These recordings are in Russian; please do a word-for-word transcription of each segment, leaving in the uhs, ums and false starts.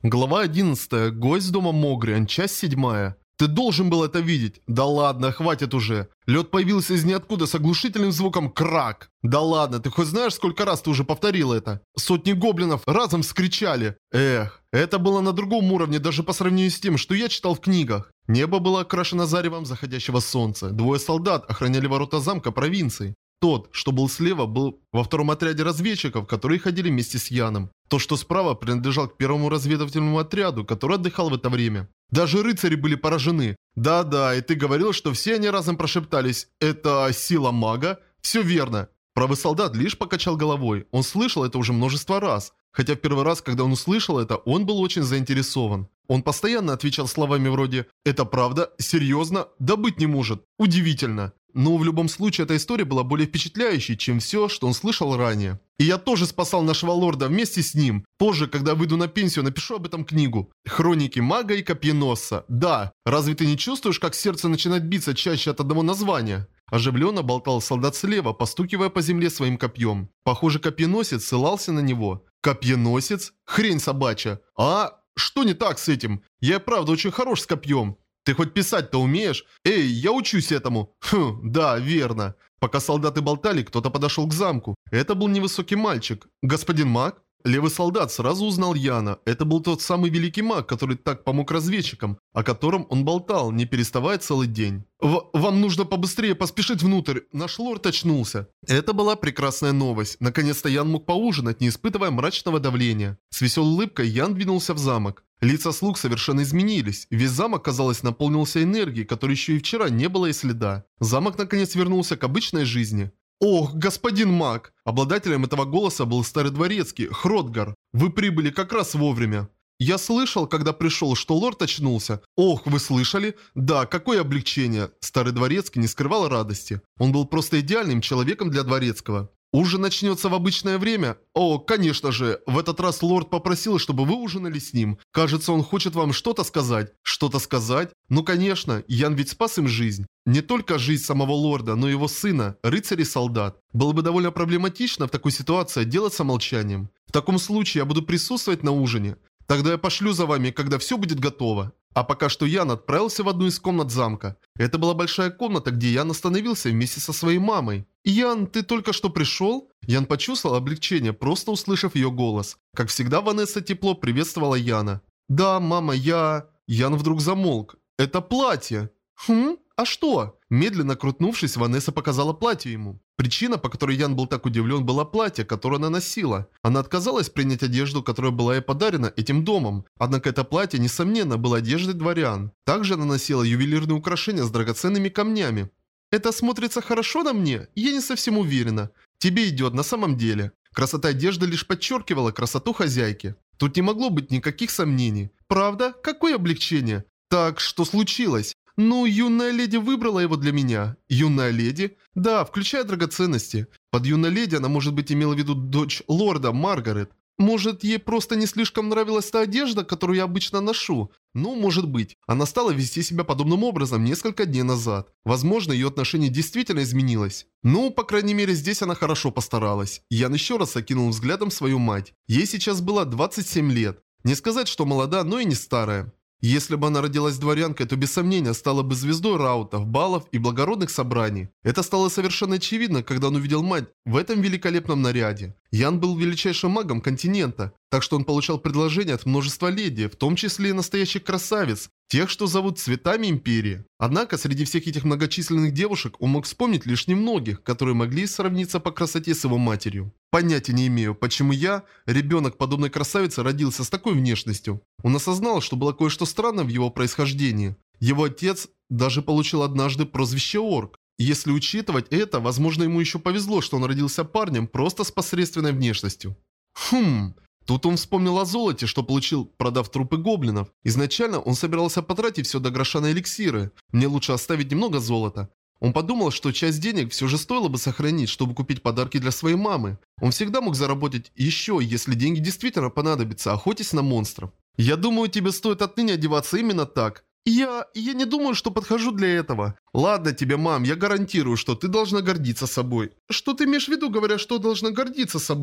Глава одиннадцатая. Гость дома Могриан. Часть седьмая. Ты должен был это видеть. Да ладно, хватит уже. Лед появился из ниоткуда с оглушительным звуком крак. Да ладно, ты хоть знаешь, сколько раз ты уже повторил это? Сотни гоблинов разом вскричали. Эх, это было на другом уровне даже по сравнению с тем, что я читал в книгах. Небо было окрашено заревом заходящего солнца. Двое солдат охраняли ворота замка провинции. Тот, что был слева, был во втором отряде разведчиков, которые ходили вместе с Яном. То, что справа, принадлежал к первому разведывательному отряду, который отдыхал в это время. Даже рыцари были поражены. Да-да, и ты говорил, что все они разом прошептались. Это сила мага? Все верно. Правый солдат лишь покачал головой. Он слышал это уже множество раз. Хотя в первый раз, когда он услышал это, он был очень заинтересован. Он постоянно отвечал словами вроде «Это правда? Серьезно? Да быть не может. Удивительно». Но в любом случае эта история была более впечатляющей, чем все, что он слышал ранее. И я тоже спасал нашего лорда вместе с ним. Позже, когда выйду на пенсию, напишу об этом книгу. Хроники мага и копьеносца. Да, разве ты не чувствуешь, как сердце начинает биться чаще от одного названия? Оживленно болтал солдат слева, постукивая по земле своим копьем. Похоже, копьеносец ссылался на него. Копьеносец? Хрень собачья. А? Что не так с этим? Я и правда очень хорош с копьем. Ты хоть писать-то умеешь? Эй, я учусь этому. Хм, да, верно. Пока солдаты болтали, кто-то подошел к замку. Это был невысокий мальчик. Господин маг? Левый солдат сразу узнал Яна. Это был тот самый великий маг, который так помог разведчикам, о котором он болтал, не переставая целый день. В «Вам нужно побыстрее поспешить внутрь, наш лорд очнулся». Это была прекрасная новость. Наконец-то Ян мог поужинать, не испытывая мрачного давления. С веселой улыбкой Ян двинулся в замок. Лица слуг совершенно изменились. Весь замок, казалось, наполнился энергией, которой еще и вчера не было и следа. Замок наконец вернулся к обычной жизни. «Ох, господин маг!» Обладателем этого голоса был старый дворецкий, Хродгар. «Вы прибыли как раз вовремя». «Я слышал, когда пришел, что лорд очнулся». «Ох, вы слышали?» «Да, какое облегчение!» Старый дворецкий не скрывал радости. Он был просто идеальным человеком для дворецкого. «Ужин начнется в обычное время?» «О, конечно же, в этот раз лорд попросил, чтобы вы ужинали с ним. Кажется, он хочет вам что-то сказать». «Что-то сказать?» «Ну конечно, Ян ведь спас им жизнь. Не только жизнь самого лорда, но и его сына, рыцарь и солдат. Было бы довольно проблематично в такой ситуации отделаться молчанием. В таком случае я буду присутствовать на ужине. Тогда я пошлю за вами, когда все будет готово». А пока что Ян отправился в одну из комнат замка. Это была большая комната, где Ян остановился вместе со своей мамой. «Ян, ты только что пришел?» Ян почувствовал облегчение, просто услышав ее голос. Как всегда, Ванесса тепло приветствовала Яна. «Да, мама, я...» Ян вдруг замолк. «Это платье!» «Хм? А что?» Медленно крутнувшись, Ванесса показала платье ему. Причина, по которой Ян был так удивлен, была платье, которое она носила. Она отказалась принять одежду, которая была ей подарена этим домом. Однако это платье, несомненно, было одеждой дворян. Также она носила ювелирные украшения с драгоценными камнями. «Это смотрится хорошо на мне? Я не совсем уверена. Тебе идет на самом деле». Красота одежды лишь подчеркивала красоту хозяйки. Тут не могло быть никаких сомнений. «Правда? Какое облегчение?» «Так, что случилось?» «Ну, юная леди выбрала его для меня». «Юная леди?» «Да, включая драгоценности». Под юной леди она, может быть, имела в виду дочь лорда, Маргарет. Может, ей просто не слишком нравилась та одежда, которую я обычно ношу? Ну, может быть. Она стала вести себя подобным образом несколько дней назад. Возможно, ее отношение действительно изменилось. Ну, по крайней мере, здесь она хорошо постаралась. Ян еще раз окинул взглядом свою мать. Ей сейчас было двадцать семь лет. Не сказать, что молода, но и не старая. Если бы она родилась дворянкой, то без сомнения стала бы звездой раутов, балов и благородных собраний. Это стало совершенно очевидно, когда он увидел мать в этом великолепном наряде. Ян был величайшим магом континента, так что он получал предложения от множества леди, в том числе и настоящих красавиц, тех, что зовут цветами империи. Однако, среди всех этих многочисленных девушек он мог вспомнить лишь немногих, которые могли сравниться по красоте с его матерью. Понятия не имею, почему я, ребенок подобной красавицы, родился с такой внешностью. Он осознал, что было кое-что странно в его происхождении. Его отец даже получил однажды прозвище Орк. Если учитывать это, возможно, ему еще повезло, что он родился парнем просто с посредственной внешностью. Хм... Тут он вспомнил о золоте, что получил, продав трупы гоблинов. Изначально он собирался потратить все до гроша на эликсиры. Мне лучше оставить немного золота. Он подумал, что часть денег все же стоило бы сохранить, чтобы купить подарки для своей мамы. Он всегда мог заработать еще, если деньги действительно понадобятся, охотясь на монстров. «Я думаю, тебе стоит отныне одеваться именно так». «Я... я не думаю, что подхожу для этого». «Ладно тебе, мам, я гарантирую, что ты должна гордиться собой». «Что ты имеешь в виду, говоря, что должна гордиться собой?»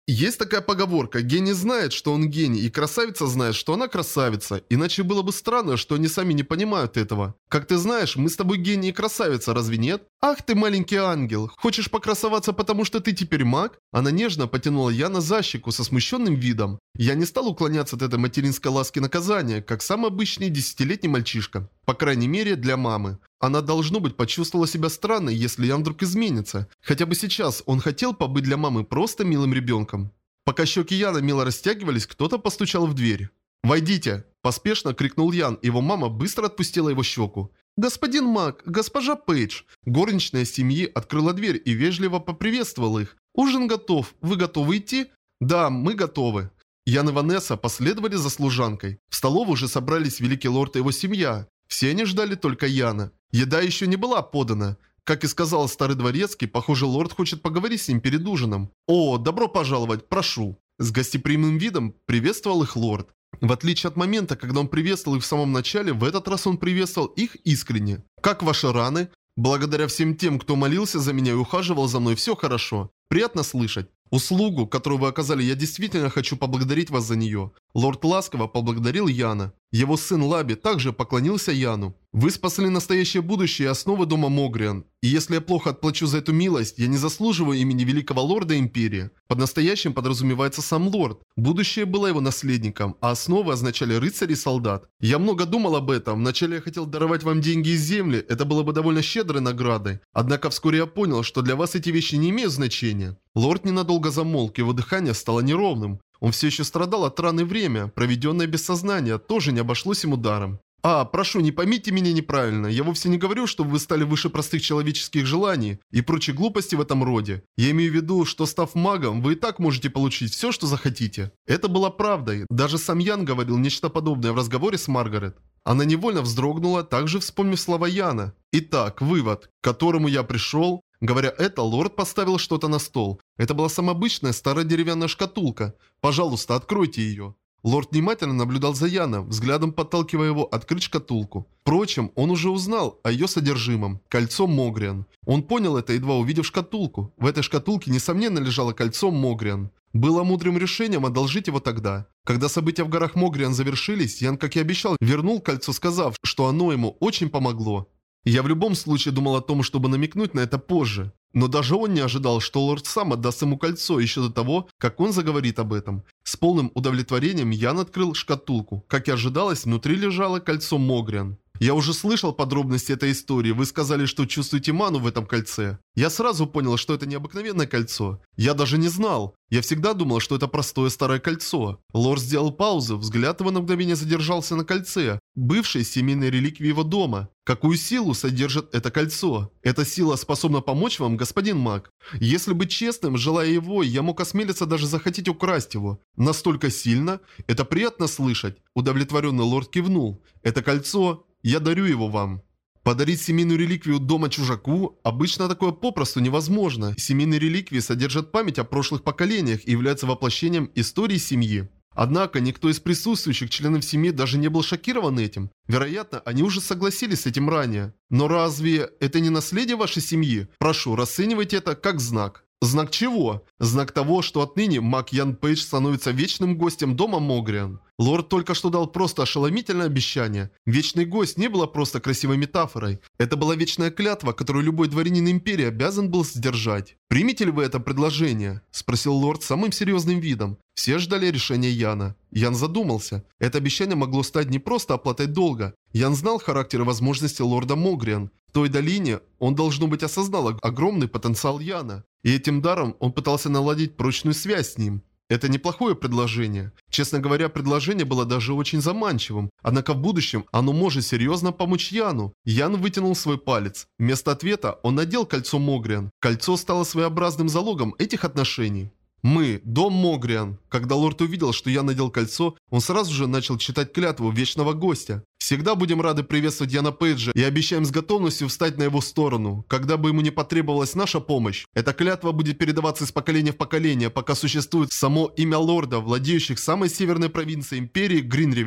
Есть такая поговорка: гений знает, что он гений, и красавица знает, что она красавица. Иначе было бы странно, что они сами не понимают этого. Как ты знаешь, мы с тобой гений и красавица, разве нет? Ах ты маленький ангел, хочешь покрасоваться, потому что ты теперь маг? Она нежно потянула Яна за щеку со смущенным видом. Я не стал уклоняться от этой материнской ласки наказания, как самый обычный десятилетний мальчишка. По крайней мере, для мамы. Она, должно быть, почувствовала себя странно, если Ян вдруг изменится. Хотя бы сейчас он хотел побыть для мамы просто милым ребенком. Пока щеки Яна мило растягивались, кто-то постучал в дверь. «Войдите!» – поспешно крикнул Ян, и его мама быстро отпустила его щеку. «Господин Мак, госпожа Пейдж!» Горничная семьи открыла дверь и вежливо поприветствовала их. «Ужин готов. Вы готовы идти?» «Да, мы готовы». Ян и Ванесса последовали за служанкой. В столовую уже собрались великий лорд и его семья. Все они ждали только Яна. Еда еще не была подана. Как и сказал старый дворецкий, похоже, лорд хочет поговорить с ним перед ужином. «О, добро пожаловать, прошу!» С гостеприимным видом приветствовал их лорд. В отличие от момента, когда он приветствовал их в самом начале, в этот раз он приветствовал их искренне. «Как ваши раны?» «Благодаря всем тем, кто молился за меня и ухаживал за мной, все хорошо. Приятно слышать. Услугу, которую вы оказали, я действительно хочу поблагодарить вас за нее». Лорд ласково поблагодарил Яна. Его сын Лаби также поклонился Яну. «Вы спасли настоящее будущее и основы дома Могриан. И если я плохо отплачу за эту милость, я не заслуживаю имени великого лорда Империи». Под настоящим подразумевается сам лорд. Будущее было его наследником, а основы означали рыцарей и солдат. Я много думал об этом. Вначале я хотел даровать вам деньги и земли, это было бы довольно щедрой наградой. Однако вскоре я понял, что для вас эти вещи не имеют значения. Лорд ненадолго замолк, его дыхание стало неровным. Он все еще страдал от раны, время, проведенное без сознания, тоже не обошлось ему даром. «А, прошу, не поймите меня неправильно. Я вовсе не говорю, что вы стали выше простых человеческих желаний и прочей глупости в этом роде. Я имею в виду, что став магом, вы и так можете получить все, что захотите». Это было правдой. Даже сам Ян говорил нечто подобное в разговоре с Маргарет. Она невольно вздрогнула, также вспомнив слова Яна. Итак, вывод, к которому я пришел. Говоря это, лорд поставил что-то на стол. Это была самая обычная старая деревянная шкатулка. Пожалуйста, откройте ее. Лорд внимательно наблюдал за Яном, взглядом подталкивая его открыть шкатулку. Впрочем, он уже узнал о ее содержимом – кольцо Могриан. Он понял это, едва увидев шкатулку. В этой шкатулке, несомненно, лежало кольцо Могриан. Было мудрым решением одолжить его тогда. Когда события в горах Могриан завершились, Ян, как и обещал, вернул кольцо, сказав, что оно ему очень помогло. Я в любом случае думал о том, чтобы намекнуть на это позже. Но даже он не ожидал, что лорд сам отдаст ему кольцо еще до того, как он заговорит об этом. С полным удовлетворением Ян открыл шкатулку. Как и ожидалось, внутри лежало кольцо Могриан. Я уже слышал подробности этой истории, вы сказали, что чувствуете ману в этом кольце. Я сразу понял, что это необыкновенное кольцо. Я даже не знал. Я всегда думал, что это простое старое кольцо. Лорд сделал паузу, взгляд его на мгновение задержался на кольце, бывшей семейной реликвии его дома. Какую силу содержит это кольцо? Эта сила способна помочь вам, господин маг? Если быть честным, желая его, я мог осмелиться даже захотеть украсть его. Настолько сильно? Это приятно слышать. Удовлетворенный лорд кивнул. Это кольцо... Я дарю его вам. Подарить семейную реликвию дома чужаку? Обычно такое попросту невозможно. Семейные реликвии содержат память о прошлых поколениях и являются воплощением истории семьи. Однако, никто из присутствующих членов семьи даже не был шокирован этим. Вероятно, они уже согласились с этим ранее. Но разве это не наследие вашей семьи? Прошу, расценивайте это как знак. Знак чего? Знак того, что отныне маг Ян Пейдж становится вечным гостем дома Могриан. Лорд только что дал просто ошеломительное обещание. Вечный гость не было просто красивой метафорой. Это была вечная клятва, которую любой дворянин Империи обязан был сдержать. «Примете ли вы это предложение?» – спросил лорд самым серьезным видом. Все ждали решения Яна. Ян задумался. Это обещание могло стать не просто оплатой долга. Ян знал характер и возможности лорда Могриан. В той долине он, должно быть, осознал огромный потенциал Яна. И этим даром он пытался наладить прочную связь с ним. Это неплохое предложение. Честно говоря, предложение было даже очень заманчивым. Однако в будущем оно может серьезно помочь Яну. Ян вытянул свой палец. Вместо ответа он надел кольцо Могриан. Кольцо стало своеобразным залогом этих отношений. Мы, дом Могриан. Когда лорд увидел, что я надел кольцо, он сразу же начал читать клятву вечного гостя. Всегда будем рады приветствовать Яна Пейджа и обещаем с готовностью встать на его сторону, когда бы ему не потребовалась наша помощь. Эта клятва будет передаваться из поколения в поколение, пока существует само имя лорда, владеющих самой северной провинцией Империи Гринривер.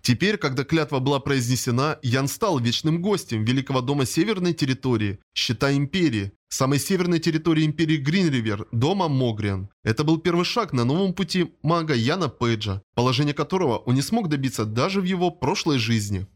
Теперь, когда клятва была произнесена, Ян стал вечным гостем Великого дома Северной территории, щита Империи, самой северной территории Империи Гринривер, дома Могриан. Это был первый шаг на новом пути мага Яна Пейджа, положение которого он не смог добиться даже в его прошлой жизни.